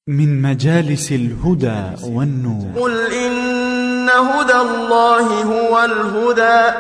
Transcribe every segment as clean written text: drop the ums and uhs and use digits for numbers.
من مجالس الهدى والنور. قل إن هدى الله هو الهدى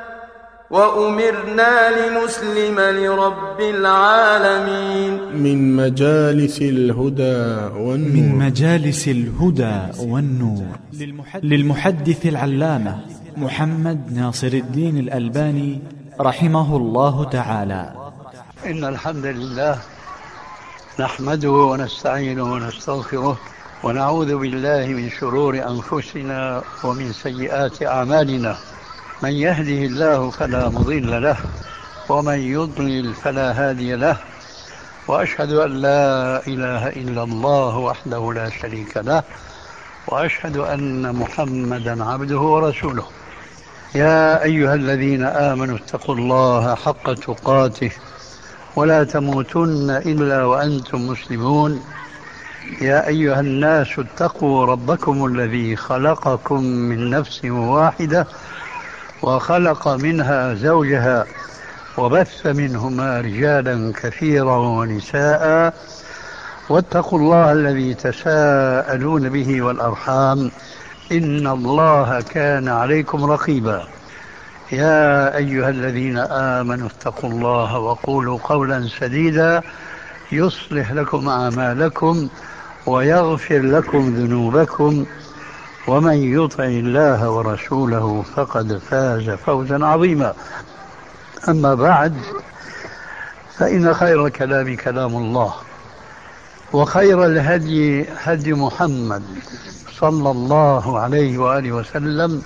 وأمرنا لنسلم لرب العالمين. من مجالس الهدى والنور. من مجالس الهدى والنور للمحدث العلامة محمد ناصر الدين الألباني رحمه الله تعالى. إن الحمد لله نحمده ونستعينه ونستغفره ونعوذ بالله من شرور أنفسنا ومن سيئات أعمالنا. من يهده الله فلا مضل له ومن يضلل فلا هادي له، وأشهد أن لا إله إلا الله وحده لا شريك له، وأشهد أن محمدا عبده ورسوله. يا أيها الذين آمنوا اتقوا الله حق تقاته ولا تموتن إلا وأنتم مسلمون. يا أيها الناس اتقوا ربكم الذي خلقكم من نفس واحدة وخلق منها زوجها وبث منهما رجالا كثيرا ونساء، واتقوا الله الذي تساءلون به والأرحام إن الله كان عليكم رقيبا. يا أيها الذين آمنوا اتقوا الله وقولوا قولا سديدا يصلح لكم أعمالكم ويغفر لكم ذنوبكم، ومن يطع الله ورسوله فقد فاز فوزا عظيما. أما بعد، فإن خير الكلام كلام الله، وخير الهدي هدي محمد صلى الله عليه وآله وسلم،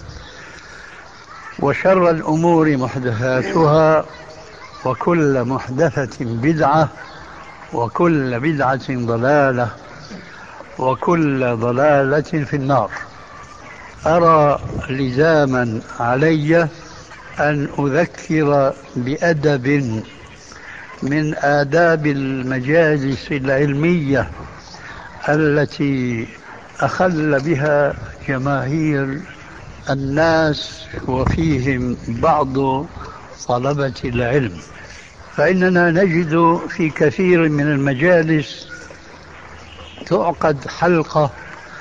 وشر الأمور محدثاتها، وكل محدثة بدعة، وكل بدعة ضلالة، وكل ضلالة في النار. أرى لزاما علي أن أذكر بأدب من آداب المجالس العلمية التي أخل بها جماهير الناس وفيهم بعض طلبة العلم. فإننا نجد في كثير من المجالس تعقد حلقة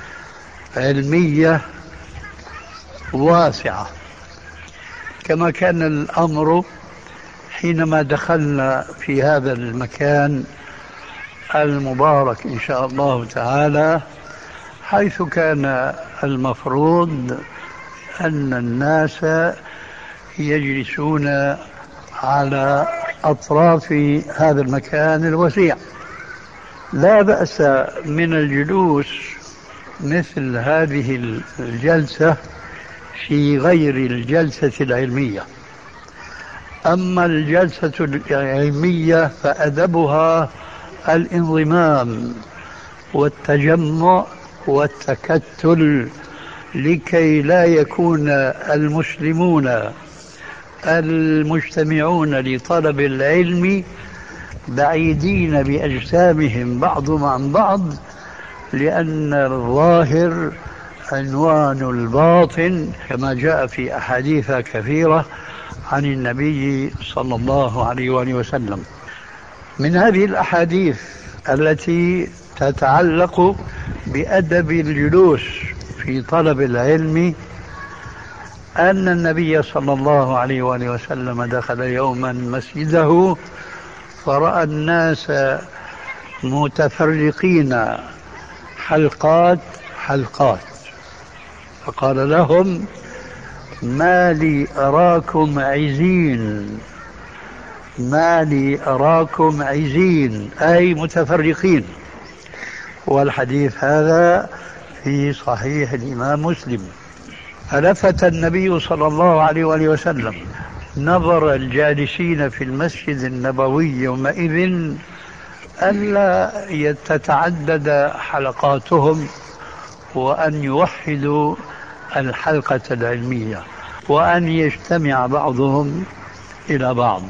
علمية واسعة، كما كان الأمر حينما دخلنا في هذا المكان المبارك إن شاء الله تعالى، حيث كان المفروض أن الناس يجلسون على أطراف هذا المكان الوسيع. لا بأس من الجلوس مثل هذه الجلسة في غير الجلسة العلمية. أما الجلسة العلمية فأدبها الانضمام والتجمع والتكتل، لكي لا يكون المسلمون المجتمعون لطلب العلم بعيدين بأجسامهم بعضهم عن بعض، لأن الظاهر عنوان الباطن، كما جاء في أحاديث كثيرة عن النبي صلى الله عليه وآله وسلم. من هذه الأحاديث التي تتعلق بأدب الجلوس في طلب العلم أن النبي صلى الله عليه وآله وسلم دخل يوما مسجده فرأى الناس متفرقين حلقات، فقال لهم: ما لي أراكم عزين، أي متفرقين. والحديث هذا في صحيح الإمام مسلم. فلفت النبي صلى الله عليه وآله وسلم نظر الجالسين في المسجد النبوي يومئذ ألا تتعدد حلقاتهم، وأن يوحدوا الحلقة العلمية، وأن يجتمع بعضهم إلى بعض.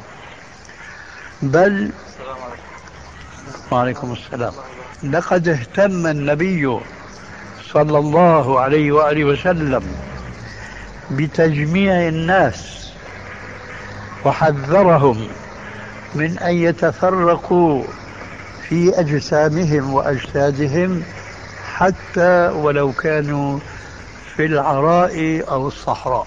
بل وعليكم السلام، لقد اهتم النبي صلى الله عليه وآله وسلم بتجميع الناس، وحذرهم من أن يتفرقوا في أجسامهم وأجسادهم حتى ولو كانوا في العراء أو الصحراء.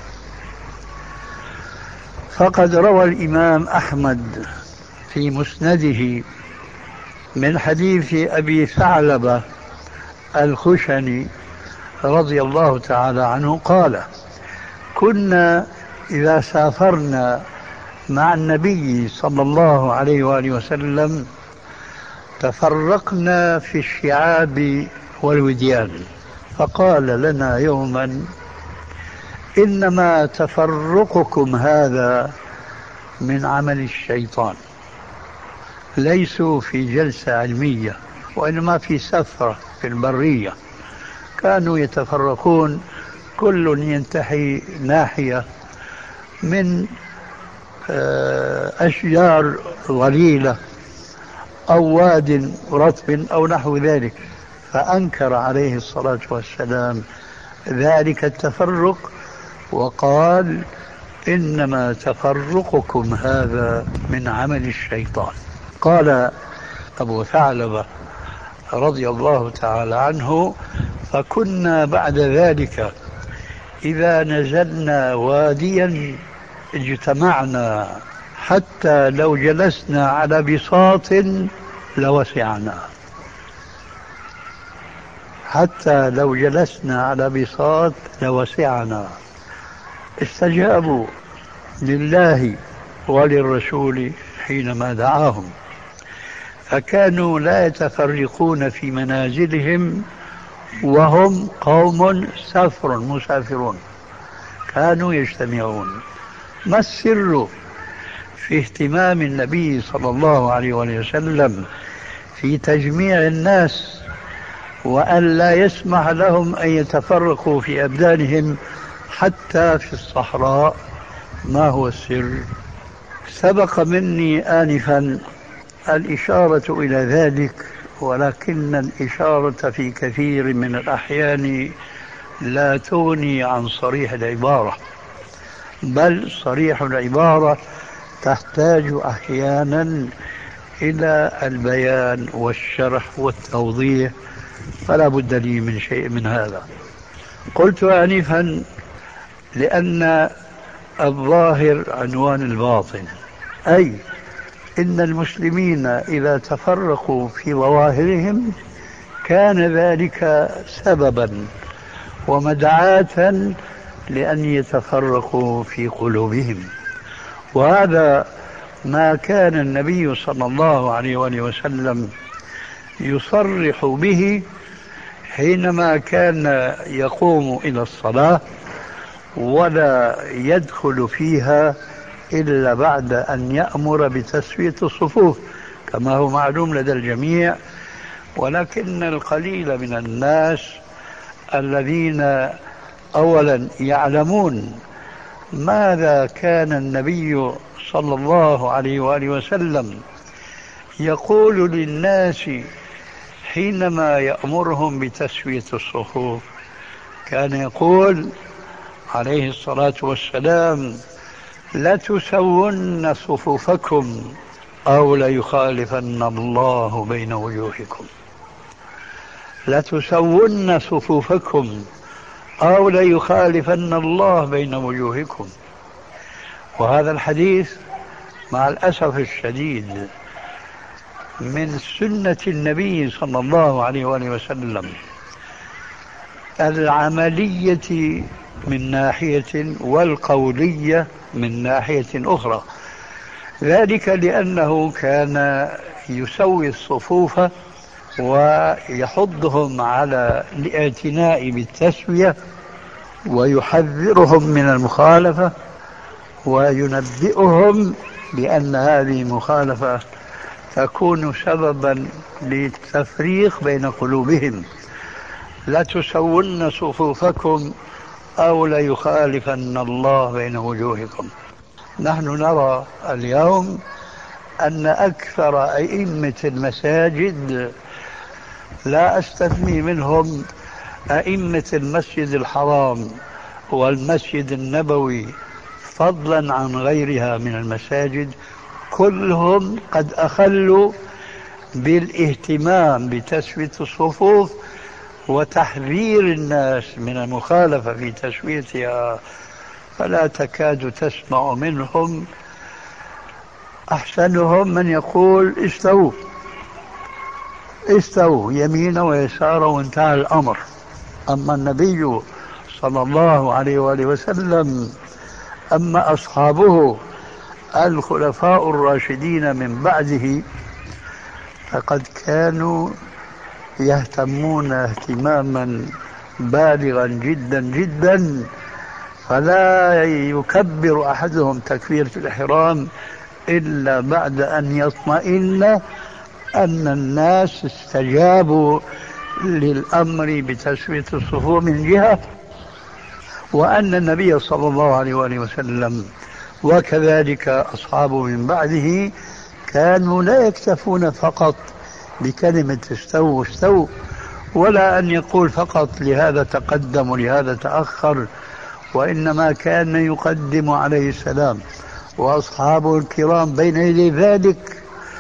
فقد روى الإمام أحمد في مسنده من حديث أبي ثعلبة الخشني رضي الله تعالى عنه قال: كنا إذا سافرنا مع النبي صلى الله عليه وآله وسلم تفرقنا في الشعاب والوديان، فقال لنا يوما: إنما تفرقكم هذا من عمل الشيطان، ليسوا في جلسة علمية وإنما في سفرة في البرية، كانوا يتفرقون كل ينتحي ناحية من أشجار ظليلة أو واد رطب أو نحو ذلك، فأنكر عليه الصلاة والسلام ذلك التفرق وقال: إنما تفرقكم هذا من عمل الشيطان. قال أبو ثعلبة رضي الله تعالى عنه: فكنا بعد ذلك إذا نزلنا واديا اجتمعنا حتى لو جلسنا على بساط لوسعنا، حتى لو جلسنا على بساط لوسعنا. استجابوا لله وللرسول حينما دعاهم، فكانوا لا يتفرقون في منازلهم وهم قوم سفر مسافرون، كانوا يجتمعون. ما السر في اهتمام النبي صلى الله عليه وسلم في تجميع الناس وأن لا يسمح لهم أن يتفرقوا في أبدانهم حتى في الصحراء؟ ما هو السر؟ سبق مني آنفا الإشارة إلى ذلك، ولكن الإشارة في كثير من الأحيان لا تغني عن صريح العبارة، بل صريح العبارة تحتاج أحيانا إلى البيان والشرح والتوضيح، فلا بد لي من شيء من هذا. قلت آنفا لأن الظاهر عنوان الباطن، أي إن المسلمين إذا تفرقوا في ظواهرهم كان ذلك سببا ومدعاة لأن يتفرقوا في قلوبهم، وهذا ما كان النبي صلى الله عليه وسلم يصرح به حينما كان يقوم إلى الصلاة ولا يدخل فيها إلا بعد أن يأمر بتسوية الصفوف كما هو معلوم لدى الجميع. ولكن القليل من الناس الذين أولا يعلمون ماذا كان النبي صلى الله عليه وآله وسلم يقول للناس حينما يأمرهم بتسوية الصفوف، كان يقول عليه الصلاة والسلام: لتسون صفوفكم أو ليخالفن الله بين وجوهكم، لتسون صفوفكم أو ليخالفن الله بين وجوهكم. وهذا الحديث مع الأسف الشديد من سنة النبي صلى الله عليه وآله وسلم العملية من ناحية والقولية من ناحية أخرى، ذلك لأنه كان يسوي الصفوف ويحضهم على الاعتناء بالتسوية ويحذرهم من المخالفة وينبئهم بأن هذه المخالفة تكون سببا للتفريق بين قلوبهم. لا تسون صفوفكم أو ليخالفن الله بين وجوهكم. نحن نرى اليوم أن أكثر أئمة المساجد، لا أستثني منهم أئمة المسجد الحرام والمسجد النبوي فضلا عن غيرها من المساجد، كلهم قد أخلوا بالاهتمام بتسوية الصفوف وتحذير الناس من المخالفة في تسويتها، فلا تكاد تسمع منهم. أحسنهم من يقول استووا يمينا ويسارا وانتهى الأمر. أما النبي صلى الله عليه وآله وسلم، أما أصحابه الخلفاء الراشدين من بعده، فقد كانوا يهتمون اهتماما بالغا جدا جدا، فلا يكبر أحدهم تكبيرة الإحرام إلا بعد أن يطمئن أن الناس استجابوا للأمر بتسوية الصفوف من جهة، وأن النبي صلى الله عليه وآله وسلم وكذلك أصحابه من بعده كانوا لا يكتفون فقط بكلمة استووا، ولا أن يقول فقط لهذا تقدم ولهذا تأخر، وإنما كان يقدم عليه السلام وأصحابه الكرام بين يدي ذلك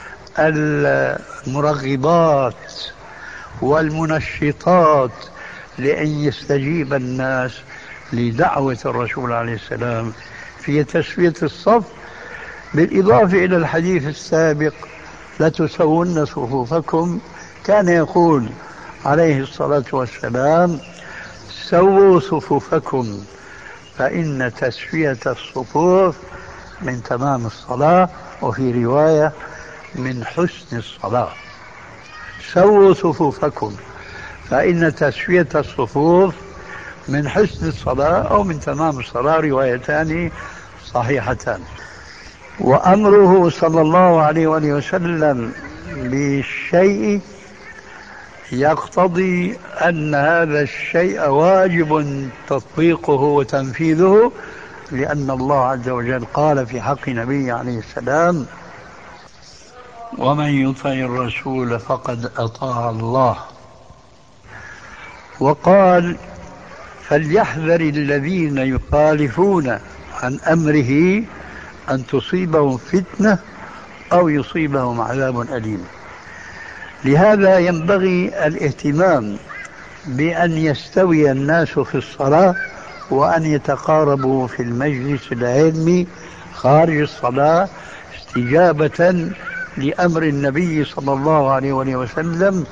المرغبات والمنشطات لأن يستجيب الناس لدعوة الرسول عليه السلام في تسوية الصف، بالإضافة إلى الحديث السابق لتسون صفوفكم. كان يقول عليه الصلاة والسلام: سووا صفوفكم فإن تسوية الصفوف من تمام الصلاة، وفي رواية من حسن الصلاة. سووا صفوفكم فإن تسوية الصفوف من حسن الصلاة أو من تمام الصلاة، روايتان صحيحتان. وأمره صلى الله عليه وآله وسلم بالشيء يقتضي أن هذا الشيء واجب تطبيقه وتنفيذه، لأن الله عز وجل قال في حق نبيه عليه السلام: ومن يطع الرسول فقد أطاع الله. وقال: فليحذر الذين يخالفون عن أمره أن تصيبهم فتنة أو يصيبهم عذاب أليم. لهذا ينبغي الاهتمام بأن يستوي الناس في الصلاة، وأن يتقاربوا في المجلس العلمي خارج الصلاة استجابة لأمر النبي صلى الله عليه وسلم.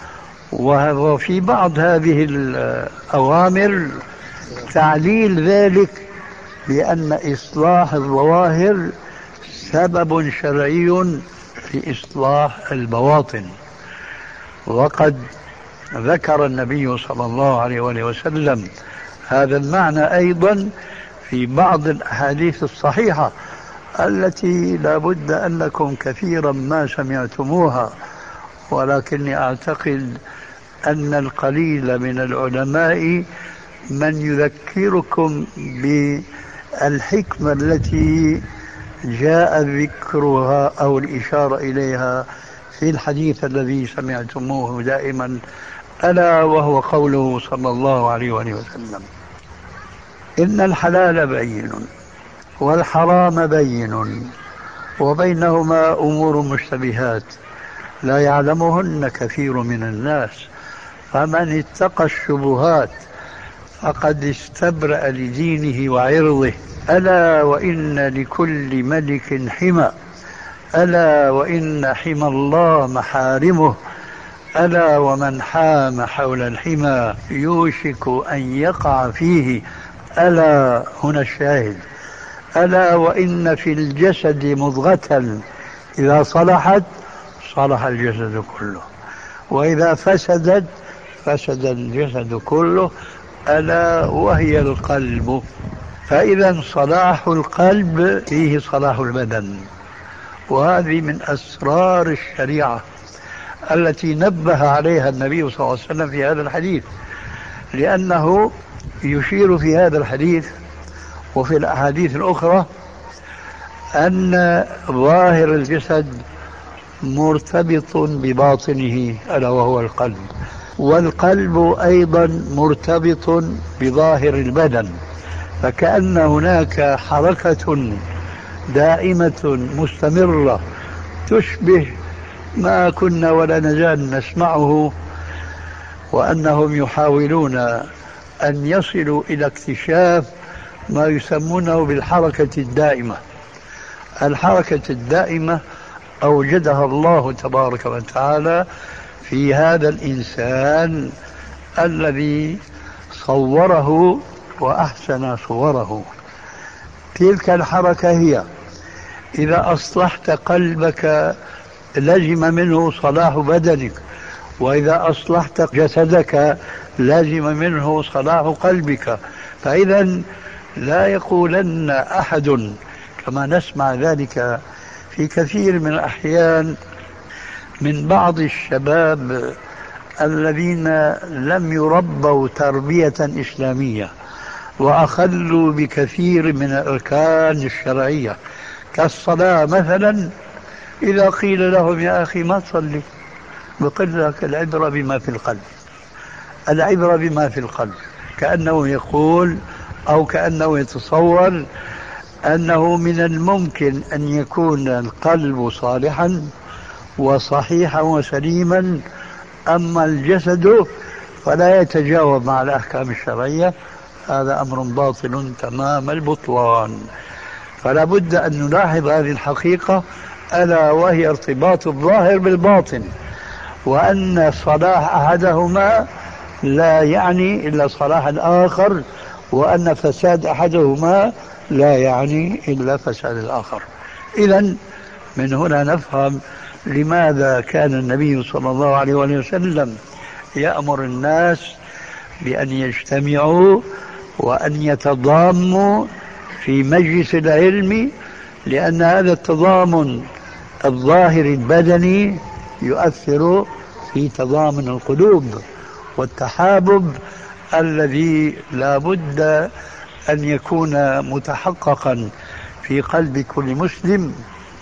وفي بعض هذه الأوامر تعليل ذلك بأن إصلاح الظواهر سبب شرعي في إصلاح البواطن. وقد ذكر النبي صلى الله عليه وسلم هذا المعنى أيضا في بعض الأحاديث الصحيحة التي لا بد أنكم كثيرا ما سمعتموها، ولكني أعتقد أن القليل من العلماء من يذكركم بالحكمة التي جاء ذكرها أو الإشارة إليها في الحديث الذي سمعتموه دائما، ألا وهو قوله صلى الله عليه وسلم: إن الحلال بين والحرام بين وبينهما أمور مشتبهات لا يعلمهن كثير من الناس، فمن اتقى الشبهات فقد استبرأ لدينه وعرضه. ألا وإن لكل ملك حمى، ألا وإن حمى الله محارمه، ألا ومن حام حول الحمى يوشك أن يقع فيه. ألا هنا الشاهد: ألا وإن في الجسد مضغة إذا صلحت صلح الجسد كله، وإذا فسدت فسد الجسد كله، ألا وهي القلب. فإذا صلاح القلب فيه صلاح البدن، وهذه من أسرار الشريعة التي نبه عليها النبي صلى الله عليه وسلم في هذا الحديث، لأنه يشير في هذا الحديث وفي الأحاديث الأخرى أن ظاهر الجسد مرتبط بباطنه ألا وهو القلب، والقلب أيضا مرتبط بظاهر البدن، فكأن هناك حركة دائمة مستمرة تشبه ما كنا ولا نزال نسمعه وأنهم يحاولون أن يصلوا إلى اكتشاف ما يسمونه بالحركة الدائمة. الحركة الدائمة أوجدها الله تبارك وتعالى في هذا الإنسان الذي صوره وأحسن صوره. تلك الحركة هي: إذا أصلحت قلبك لزم منه صلاح بدنك، وإذا أصلحت جسدك لازم منه صلاح قلبك. فإذا لا يقولن أحد، كما نسمع ذلك في كثير من الأحيان من بعض الشباب الذين لم يربوا تربية إسلامية وأخلوا بكثير من الأركان الشرعية كالصلاة مثلا، إذا قيل لهم يا أخي ما تصلي، بقول لك العبرة بما في القلب، العبرة بما في القلب، كأنه يقول أو كأنه يتصور أنه من الممكن أن يكون القلب صالحا وصحيحا وسليما، أما الجسد فلا يتجاوب مع الأحكام الشرعية. هذا أمر باطل تمام البطلان. فلا بد أن نلاحظ هذه الحقيقة، ألا وهي ارتباط الظاهر بالباطن، وأن صلاح أحدهما لا يعني إلا صلاح الآخر، وأن فساد أحدهما لا يعني إلا فساد الآخر. إذن من هنا نفهم لماذا كان النبي صلى الله عليه وسلم يأمر الناس بأن يجتمعوا وأن يتضاموا في مجلس العلم، لأن هذا التضامن الظاهر البدني يؤثر في تضامن القلوب والتحابب الذي لا بد أن يكون متحققا في قلب كل مسلم،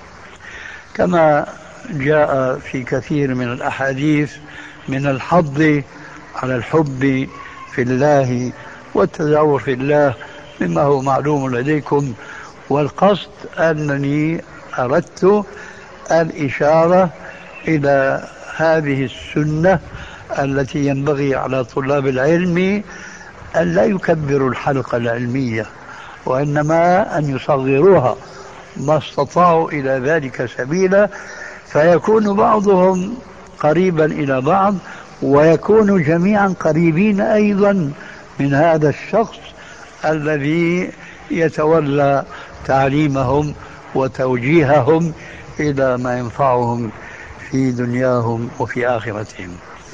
كما جاء في كثير من الأحاديث من الحض على الحب في الله والتزاور في الله مما هو معلوم لديكم. والقصد أنني أردت الإشارة إلى هذه السنة التي ينبغي على طلاب العلم أن لا يكبروا الحلقة العلمية، وإنما أن يصغروها ما استطاعوا إلى ذلك سبيلا، فيكون بعضهم قريبا إلى بعض، ويكون جميعا قريبين أيضا من هذا الشخص الذي يتولى تعليمهم وتوجيههم إلى ما ينفعهم في دنياهم وفي آخرتهم.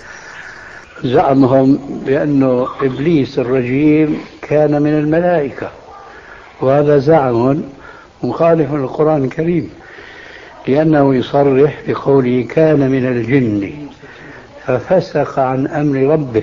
زعمهم بأن إبليس الرجيم كان من الملائكة، وهذا زعم مخالف للقرآن الكريم، لأنه يصرح بقوله كان من الجن ففسق عن أمر ربه،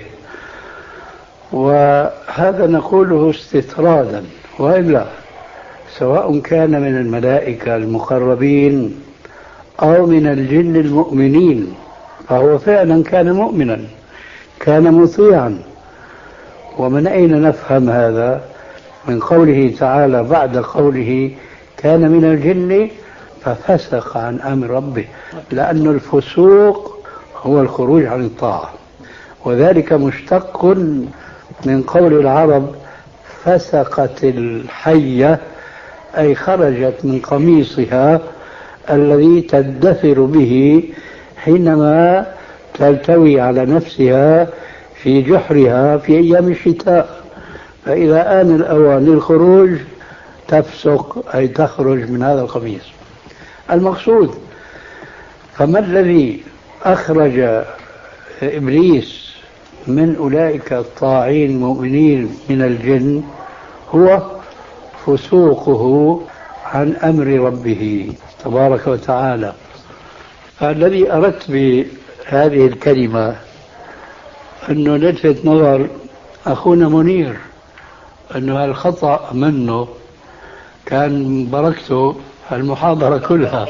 وهذا نقوله استطرادا، وإلا سواء كان من الملائكة المقربين أو من الجن المؤمنين فهو فعلا كان مؤمنا، كان مطيعا. ومن أين نفهم هذا؟ من قوله تعالى بعد قوله كان من الجن ففسق عن أمر ربه، لأن الفسوق هو الخروج عن الطاعة، وذلك مشتق من قول العرب فسقت الحية، أي خرجت من قميصها الذي تدثر به حينما تلتوي على نفسها في جحرها في أيام الشتاء، فإذا آن الأوان للخروج تفسق، أي تخرج من هذا القميص. المقصود فما الذي أخرج إبليس من أولئك الطاعين المؤمنين من الجن؟ هو فسوقه عن أمر ربه تبارك وتعالى. فالذي أردت بهذه الكلمة أنه نلفت نظر أخونا منير أنه الخطأ منه، كان بركته المحاضرة كلها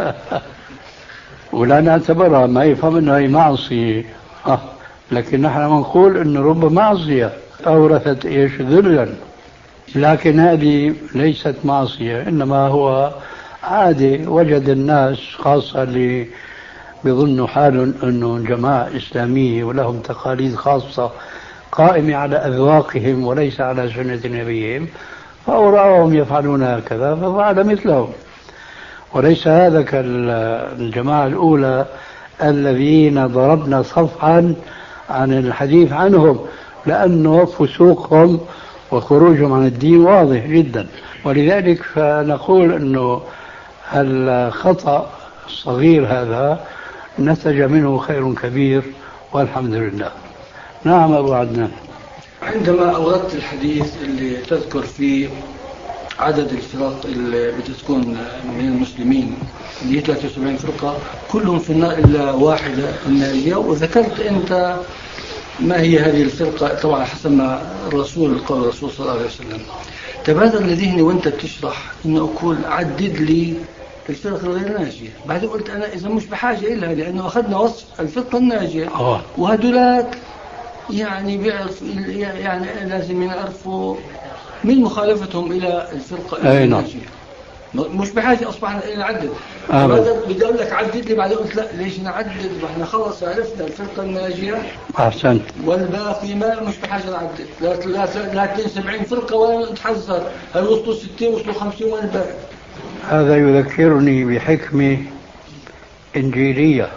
ولا نعتبرها، ما يفهم أنه هي معصية، لكن نحن نقول أنه رب معصية أورثت إيش ذلا، لكن هذه ليست معصية، إنما هو عادي وجد الناس خاصة اللي بيظنوا حالهم أنه جماعة إسلامية ولهم تقاليد خاصة قائمة على أذواقهم وليس على سنة نبيهم، فأوراهم يفعلون هكذا ففعل مثلهم. وليس هذا كالجماعة الأولى الذين ضربنا صفحا عن الحديث عنهم، لأنه فسوقهم وخروجهم عن الدين واضح جدا. ولذلك فنقول أنه الخطأ الصغير هذا نتج منه خير كبير والحمد لله. نعم أبو عدنان. عندما أوردت الحديث اللي تذكر فيه عدد الفرق اللي بتكون من المسلمين اللي هي 73 فرقة كلهم في النار إلا واحدة الناجية، وذكرت أنت ما هي هذه الفرقة طبعا حسب ما الرسول قال الرسول صلى الله عليه وسلم. تبادر لذهني وأنت بتشرح إنه أقول عدد لي الفرق الغير ناجية، بعدين قلت أنا إذا مش بحاجة إلها لأنه أخذنا وصف الفرقة الناجية وهدولات يعني بيعرف يعني لازم يعرفوا من مخالفتهم إلى الفرقة الناجية. مش بحاجة أصبحنا إلى نعدد. بدي أقول لك عدد لي، بعدين قلت لا ليش نعدد، احنا خلص عرفنا الفرقة الناجية. أحسنت. والباقي ما مش بحاجة نعدد، لا 72 فرقة ولا نتحذر هل وصلوا 60 وصلوا 50 ولا الباقي. هذا يذكرني بحكمة إنجيلية،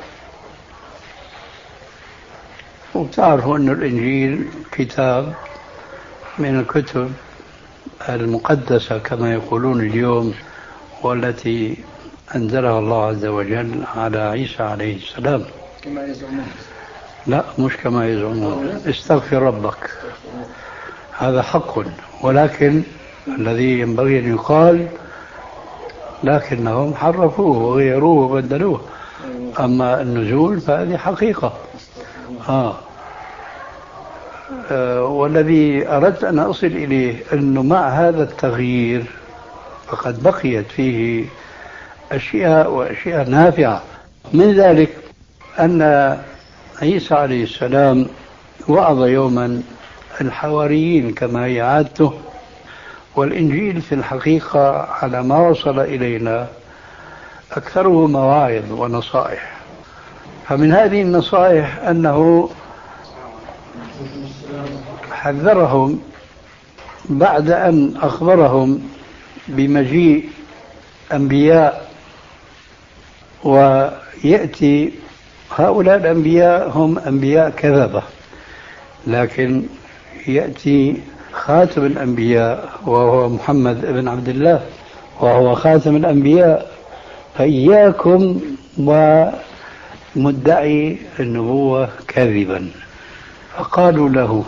وتعرفوا أن الإنجيل كتاب من الكتب المقدسة كما يقولون اليوم، والتي أنزلها الله عز وجل على عيسى عليه السلام. كما يزعمون؟ لا مش كما يزعمون، استغفر ربك، هذا حق، ولكن الذي ينبغي أن يقال لكنهم حرفوه وغيروه وبدلوه. أما النزول فهذه حقيقة. والذي أردت أن أصل إليه أنه مع هذا التغيير فقد بقيت فيه أشياء وأشياء نافعة. من ذلك أن عيسى عليه السلام وعظ يوما الحواريين كما هي عادته، والإنجيل في الحقيقة على ما وصل إلينا أكثره مواعظ ونصائح. فمن هذه النصائح أنه حذرهم بعد أن أخبرهم بمجيء أنبياء، ويأتي هؤلاء الأنبياء هم أنبياء كذبة، لكن يأتي خاتم الأنبياء وهو محمد بن عبد الله وهو خاتم الأنبياء، فإياكم ومدعي النبوة كذبا. فقالوا له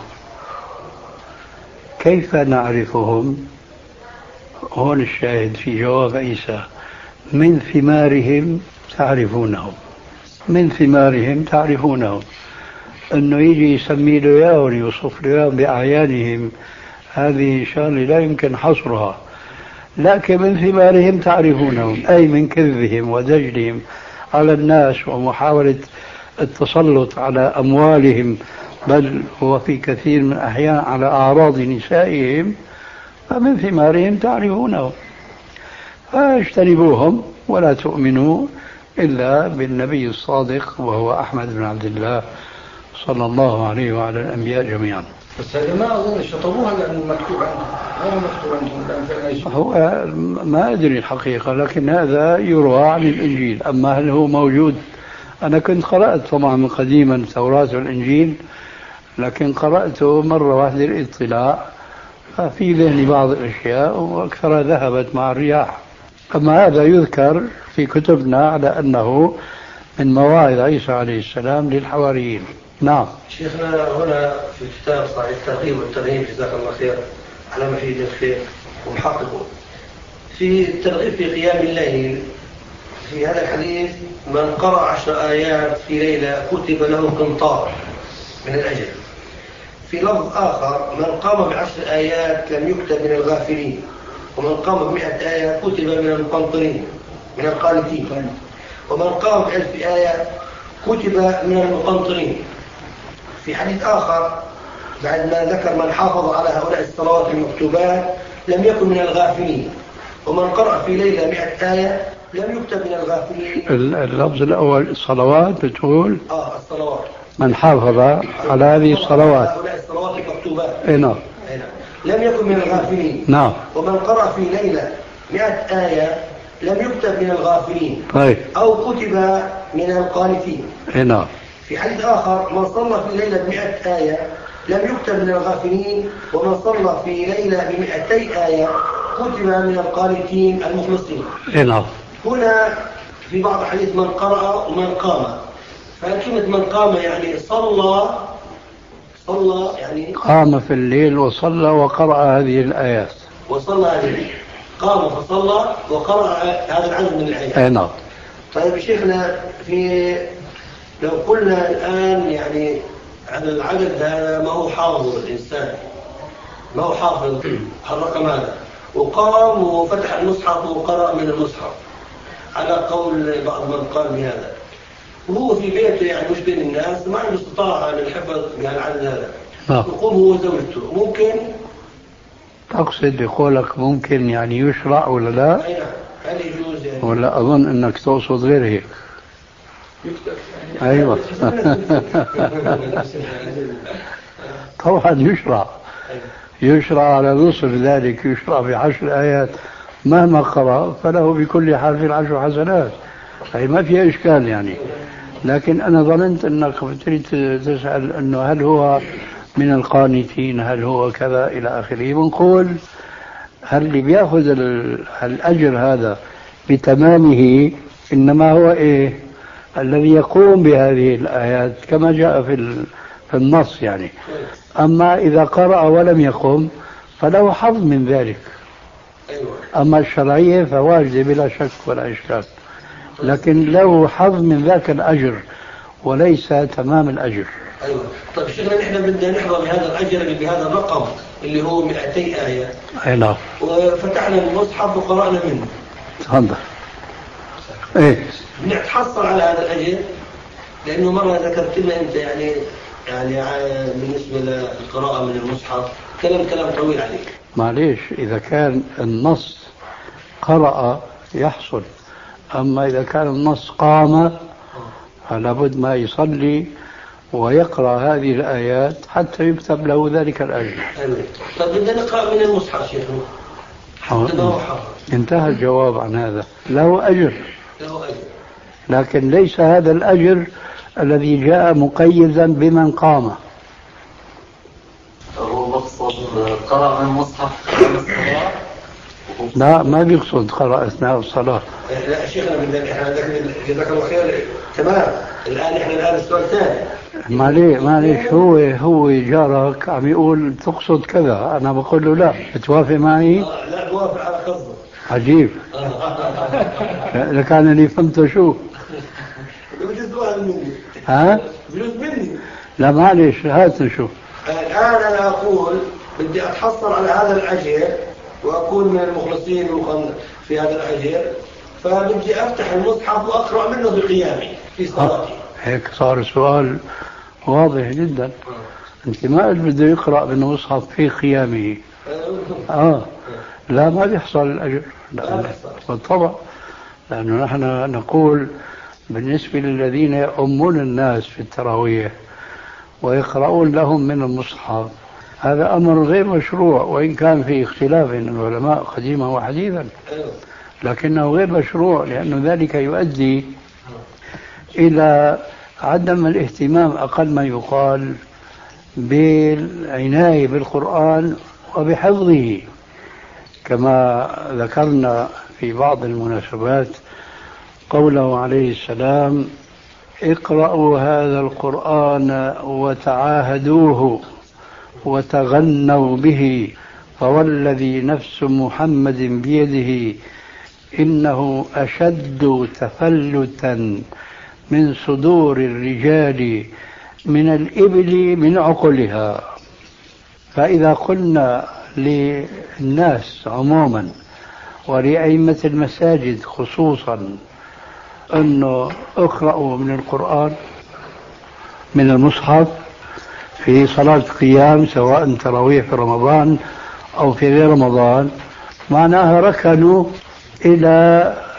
كيف نعرفهم؟ هون الشاهد في جواب عيسى: من ثمارهم تعرفونهم. من ثمارهم تعرفونهم. أنه يجي يسمي له إياهم يوصف له إياهم بأعيانهم، هذه شغلة لا يمكن حصرها، لكن من ثمارهم تعرفونهم، أي من كذبهم ودجلهم على الناس ومحاولة التسلط على أموالهم، بل هو في كثير من الأحيان على أعراض نسائهم، فمن ثمارهم تعرفونهم. فاجتنبوهم ولا تؤمنوا إلا بالنبي الصادق وهو أحمد بن عبد الله صلى الله عليه وعلى الأنبياء جميعا. بس هذا ما أظن شطبوها لأنه مكتوب عندهم، غير مكتوب عندهم. هو ما أدري الحقيقة، لكن هذا يروى عن الإنجيل. أما هل هو موجود؟ أنا كنت قرأت طبعا قديما التوراة والإنجيل، لكن قرأته مرة واحدة للاطلاع، ففي ذهني بعض الأشياء وأكثرها ذهبت مع الرياح. أما هذا يذكر في كتبنا على أنه من مواعظ عيسى عليه السلام للحواريين. نعم شيخنا، هنا في كتاب صحيح الترغيب والترهيب جزاك الله خير على ما فيه الخير ومحققه، في الترغيب في قيام الليل، في هذا الحديث: من قرأ 10 آيات في ليلة كتب له قنطار من الأجر. في لفظ آخر: من قام ب10 آيات لم يكتب من الغافلين، ومن قام ب100 آية كتب من المقنطرين من القانتين، ومن قام ب1000 آية كتب من المقنطرين. في حديث آخر بعد ما ذكر من حافظ على هؤلاء الصلوات المكتوبات لم يكن من الغافلين، ومن قرأ في ليلة 100 آية لم يكتب من الغافلين. اللفظ الأول الصلوات بتقول الصلوات، من حافظ على هذه الصلوات، هؤلاء الصلوات المكتوبات. نعم. لم يكن من الغافلين. نعم. ومن قرأ في ليلة 100 آية لم يكتب من الغافلين. طيب. أو كتب من القانتين. نعم. في حديث آخر من صلى في ليلة 100 آية لم يكتب من الغافلين، ومن صلى في ليلة ب200 آية كتب من القانتين المخلصين. نعم. هنا في بعض الحديث من قرأ ومن قام، فكلمة من قام يعني صلى يعني قام في الليل وصلى وقرأ هذه الآيات. وصلى هذه، قام فصلى وقرأ هذا العدد من الآيات. نعم. طيب شيخنا، لو قلنا الآن يعني على العدد هذا ما هو حافظ الإنسان، ما هو حافظ الرقم هذا، وقام وفتح المصحف وقرأ من المصحف على قول بعض من قال بهذا، وهو في بيته يعني مش بين الناس، ما عنده استطاعة للحفظ يعني العدد هذا، يقوم هو وزوجته، ممكن؟ تقصد بقولك ممكن يعني يشرع ولا لا؟ أي نعم، هل يجوز يعني؟ ولا أظن أنك تقصد غير هيك. أيوة. طبعا يشرع على نصف ذلك، يشرع ب10 آيات مهما قرأ فله بكل حرف 10 حسنات، هي ما فيها إشكال يعني. لكن أنا ظننت أنك تريد تسأل أنه هل هو من القانتين، هل هو كذا إلى آخره. بنقول هل اللي بيأخذ الأجر هذا بتمامه إنما هو إيه؟ الذي يقوم بهذه الآيات كما جاء في النص يعني. أما إذا قرأ ولم يقم فله حظ من ذلك. أما الشرعية فواجد بلا شك ولا إشكال، لكن له حظ من ذاك الأجر وليس تمام الأجر. أيوة. طيب شيخنا، نحن بدنا نحضر بهذا الأجر بهذا الرقم اللي هو 200 آية. أي نعم. وفتحنا المصحف وقرأنا منه. تفضل. إيه. نتحصل على هذا الأجر، لأنه مرة ذكرت لنا أنت يعني بالنسبة للقراءة من المصحف كلام طويل عليك. معليش، إذا كان النص قرأ يحصل، أما إذا كان النص قام فلا بد ما يصلي ويقرأ هذه الآيات حتى يكتب له ذلك الأجر. طب بدنا نقرأ من المصحف شيخنا. انتهى الجواب عن هذا. له أجر، لكن ليس هذا الأجر الذي جاء مقيدا بمن قام. هو مقصد قرأ من المصحف لا، ما بيقصد قرأ أثناء الصلاة. لا شيخنا، احنا جزاك الله خير. تمام. الآن السؤال الثاني. معليش هو جارك عم يقول تقصد كذا، أنا بقول له لا. بتوافق معي؟ لا، بوافق على قصده. عجيب. لكان اللي فهمته شو؟ بجوز مني. لا معليش، هات نشوف. الآن أنا أقول بدي أتحصل على هذا الأجر وأكون من المخلصين في هذا الأجر، فبدي أفتح المصحف وأقرأ منه بقيامي في صلاتي. هيك صار السؤال واضح جدا. أنت ما قلت بده يقرأ من المصحف في قيامه. لا، ما بيحصل الأجر. بالطبع، لأنه نحن نقول بالنسبة للذين يؤمون الناس في التراويح ويقرؤون لهم من المصحف، هذا أمر غير مشروع، وإن كان في اختلاف بين العلماء قديما وحديثا، لكنه غير مشروع، لأن ذلك يؤدي إلى عدم الاهتمام أقل ما يقال بالعناية بالقرآن وبحفظه. كما ذكرنا في بعض المناسبات قوله عليه السلام: اقرأوا هذا القرآن وتعاهدوه وتغنوا به، فوالذي نفس محمد بيده إنه أشد تفلتا من صدور الرجال من الإبل من عقلها. فإذا قلنا للناس عموما ولأئمة المساجد خصوصا أنه اقرأوا من القرآن من المصحف في صلاة قيام، سواء تراويح في رمضان أو في غير رمضان، معناها ركنوا إلى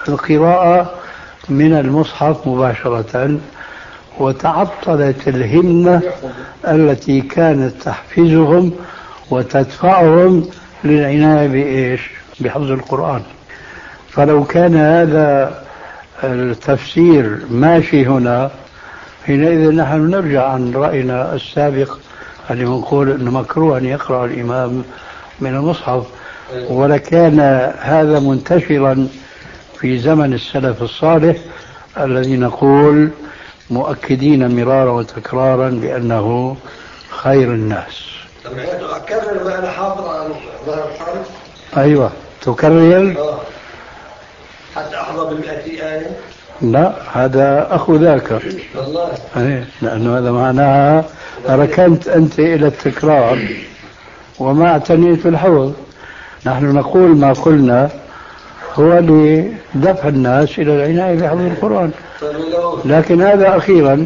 القراءة من المصحف مباشرة، وتعطلت الهمة التي كانت تحفزهم وتدفعهم للعناية بإيش؟ بحفظ القرآن. فلو كان هذا التفسير ماشي هنا، حينئذ نحن نرجع عن رأينا السابق اللي نقول أنه مكروه أن يقرأ الإمام من المصحف، ولكان هذا منتشرا في زمن السلف الصالح الذي نقول مؤكدين مرارا وتكرارا بأنه خير الناس. أكرر وأنا حافظ عن ظهر الحرف. أيوة تكرر حتى أحضر ب100 آية. لا، هذا أخو ذاك والله. لأنه هذا معناها ركنت أنت إلى التكرار وما اعتنيت بالحفظ. نحن نقول ما قلنا هو لدفع الناس إلى العناية بحفظ القرآن، لكن هذا أخيرا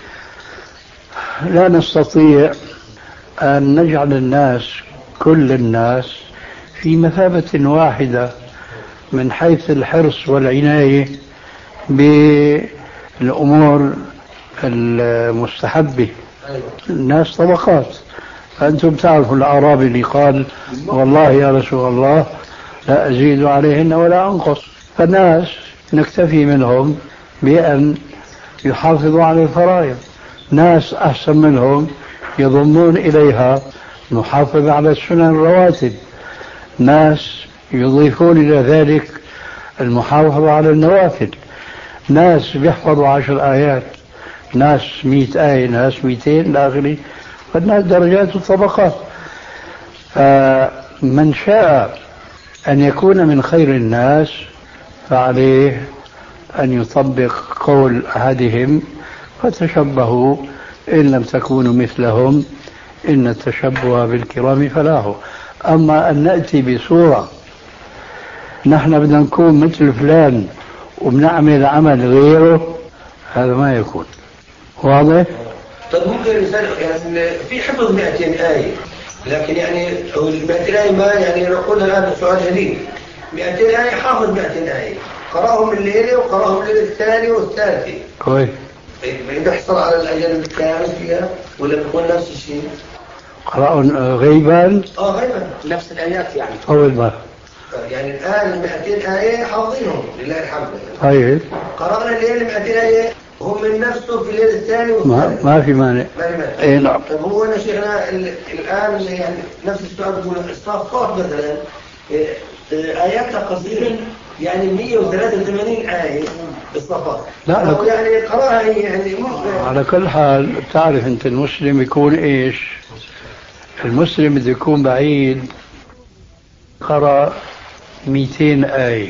لا نستطيع أن نجعل الناس كل الناس في مثابة واحدة من حيث الحرص والعناية بالأمور المستحبة. الناس طبقات، فأنتم تعرفوا الأعرابي اللي قال والله يا رسول الله لا أزيد عليهن ولا أنقص، فالناس نكتفي منهم بأن يحافظوا على الفرائض. ناس أحسن منهم يضمون إليها محافظة على السنن الرواتب، ناس يضيفون إلى ذلك المحافظة على النوافل، ناس بيحفظوا 10 آيات، ناس 100 آية، ناس 200 إلى آخره، فالناس درجات وطبقات. فمن شاء أن يكون من خير الناس فعليه أن يطبق قول أحدهم فتشبهوا إن لم تكونوا مثلهم إن التشبه بالكرام فلاح. أما أن نأتي بصورة نحن بدنا نكون مثل فلان وبنعمل عمل غيره، هذا ما يكون واضح. طيب ممكن مثال يعني في حفظ 200 آية، لكن يعني ال 200 آية ما يعني نقول الآن سؤال جديد، 200 آية حافظ 200 آية قرأهم الليلة وقرأهم الليلة الثانية والثالثة كويس، بيحصل على الأجل الكامل فيها ولا بيكون نفس الشيء؟ قرأوا غيبا؟ غيبا نفس الآيات يعني. أول ما يعني الآن 200 آية حافظينهم لله الحمد. طيب قرأنا الليلة 200 آية هم من نفسه في الليل الثاني والثالث. ما في مانع. اي نعم. طيب هو انا شيخنا الان يعني نفس السؤال يقول الصافات مثلا اياتها قصيره يعني 183 آية الصفات. لا يعني قراءة يعني على كل حال تعرف انت المسلم يكون ايش؟ المسلم بده يكون بعيد قرأ 200 آية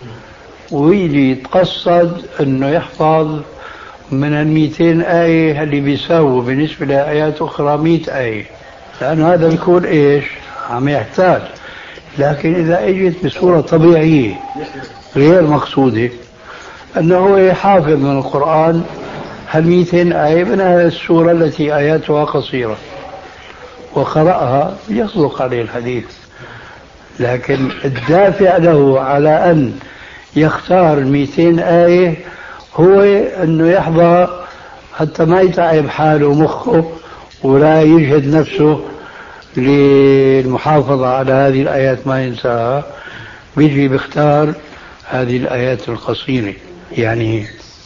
ويجي يتقصد انه يحفظ من 200 آية اللي بيساووا بالنسبة لآيات أخرى 100 آية، لأنه هذا بيكون إيش؟ عم يحتاج. لكن إذا اجت بصورة طبيعية غير مقصودة أنه هو يحافظ من القرآن 200 آية من هذه السورة التي آياتها قصيرة وقرأها يصدق عليه الحديث، لكن الدافع له على أن يختار 200 آية هو أنه يحظى حتى ما يتعب حاله ومخه ولا يجهد نفسه للمحافظة على هذه الآيات ما ينساها، بيجي بيختار هذه الآيات القصيرة. يعني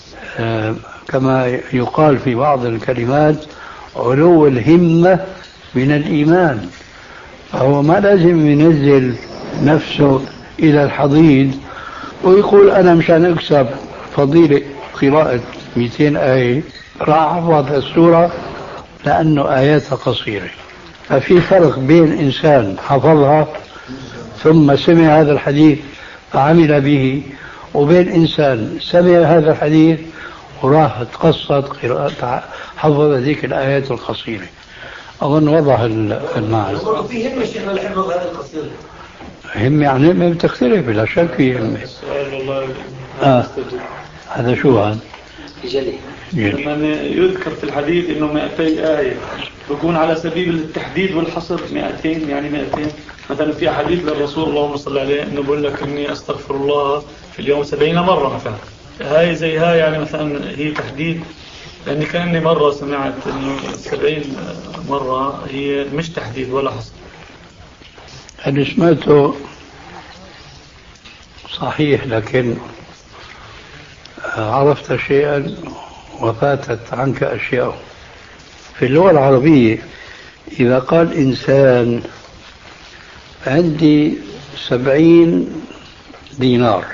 كما يقال في بعض الكلمات علو الهمة من الإيمان، فهو ما لازم ينزل نفسه إلى الحضيض ويقول أنا مشان أكسب فضيلة قراءة 200 آية راح أحفظ السورة لأنه آياتها قصيرة. ففي فرق بين إنسان حفظها ثم سمع هذا الحديث فعمل به، وبين إنسان سمع هذا الحديث وراح تقصد قراءة حفظ ذيك الآيات القصيرة. أظن وضح المعنى. في همة شيخنا الحفظ هذا القصير. هم يعني ما بتختلف بلا شك في همة. هذا شو هذا؟ جلي. لما يذكر في الحديث إنه 200 آية بيكون على سبيل التحديد والحصر 200 يعني 200. مثلا في حديث للرسول اللهم صل عليه إنه بقول لك إني أستغفر الله في اليوم 70 مرة مثلا. هاي زي هاي يعني مثلا هي تحديد، لأني كأني مرة سمعت إنه 70 مرة هي مش تحديد ولا حصر. اللي سمعته صحيح، لكن عرفت شيئا وفاتت عنك أشياء. في اللغة العربية إذا قال إنسان عندي 70 دينار،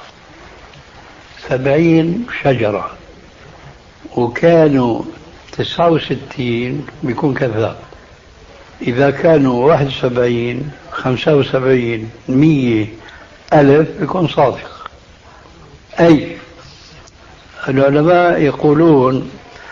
70 شجرة، وكانوا 69 بيكون كذاب. إذا كانوا 71 75 100 ألف بيكون صادق. أي العلماء يقولون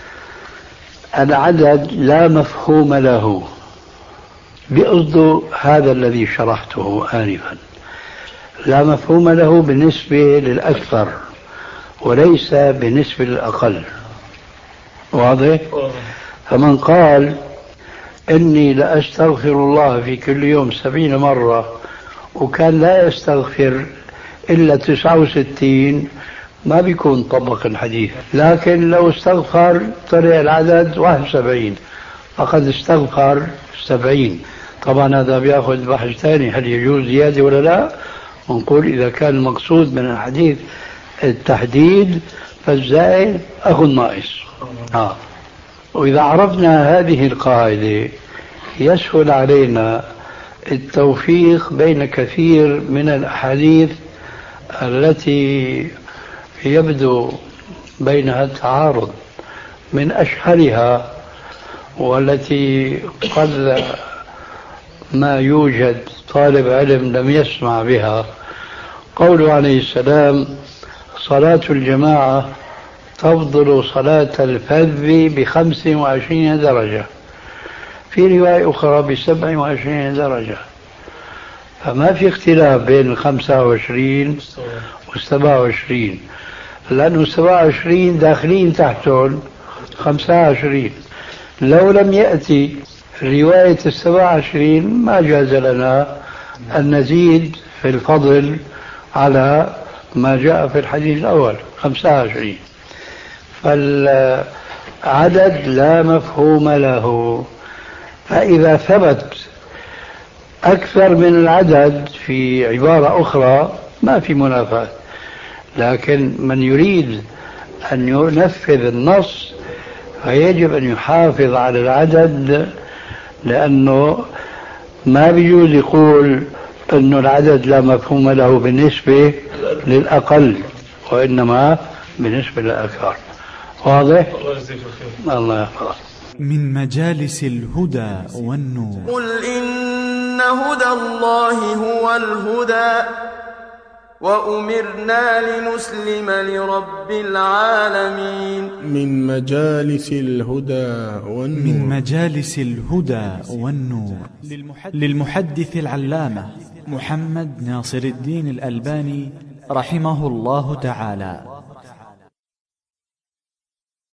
العدد لا مفهوم له، بقصد هذا الذي شرحته آنفا، لا مفهوم له بالنسبة للأكثر وليس بالنسبة للأقل. واضح؟ فمن قال إني لأستغفر الله في كل يوم 70 مرة وكان لا يستغفر إلا 69 ما بيكون طبق الحديث. لكن لو استغفر طلع العدد 71 فقد استغفر 70. طبعا هذا بياخذ بحث ثاني، هل يجوز زيادة ولا لا؟ ونقول إذا كان المقصود من الحديث التحديد فالزائد أخو الناقص. وإذا عرفنا هذه القاعدة يسهل علينا التوفيق بين كثير من الأحاديث التي يبدو بينها التعارض. من أشهرها والتي قد ما يوجد طالب علم لم يسمع بها قوله عليه السلام: صلاة الجماعة تفضل صلاة الفذ ب25 درجة، في رواية أخرى ب27 درجة. فما في اختلاف بين 25 و27، لأنه 27 داخلين تحتهم 25. لو لم يأتي رواية 27 ما جاز لنا أن نزيد في الفضل على ما جاء في الحديث الأول 25. فالعدد لا مفهوم له. فإذا ثبت أكثر من العدد في عبارة أخرى ما في منافاة، لكن من يريد أن ينفذ النص فيجب أن يحافظ على العدد، لأنه ما بيجوز يقول أن العدد لا مفهوم له بالنسبة للأقل، وإنما بالنسبة للأكثر. واضح؟ الله يحفظك. من مجالس الهدى والنور. قل إن هدى الله هو الهدى وأمرنا لنسلم لرب العالمين. من مجالس الهدى والنور. من مجالس الهدى والنور للمحدث العلامة محمد ناصر الدين الألباني رحمه الله تعالى.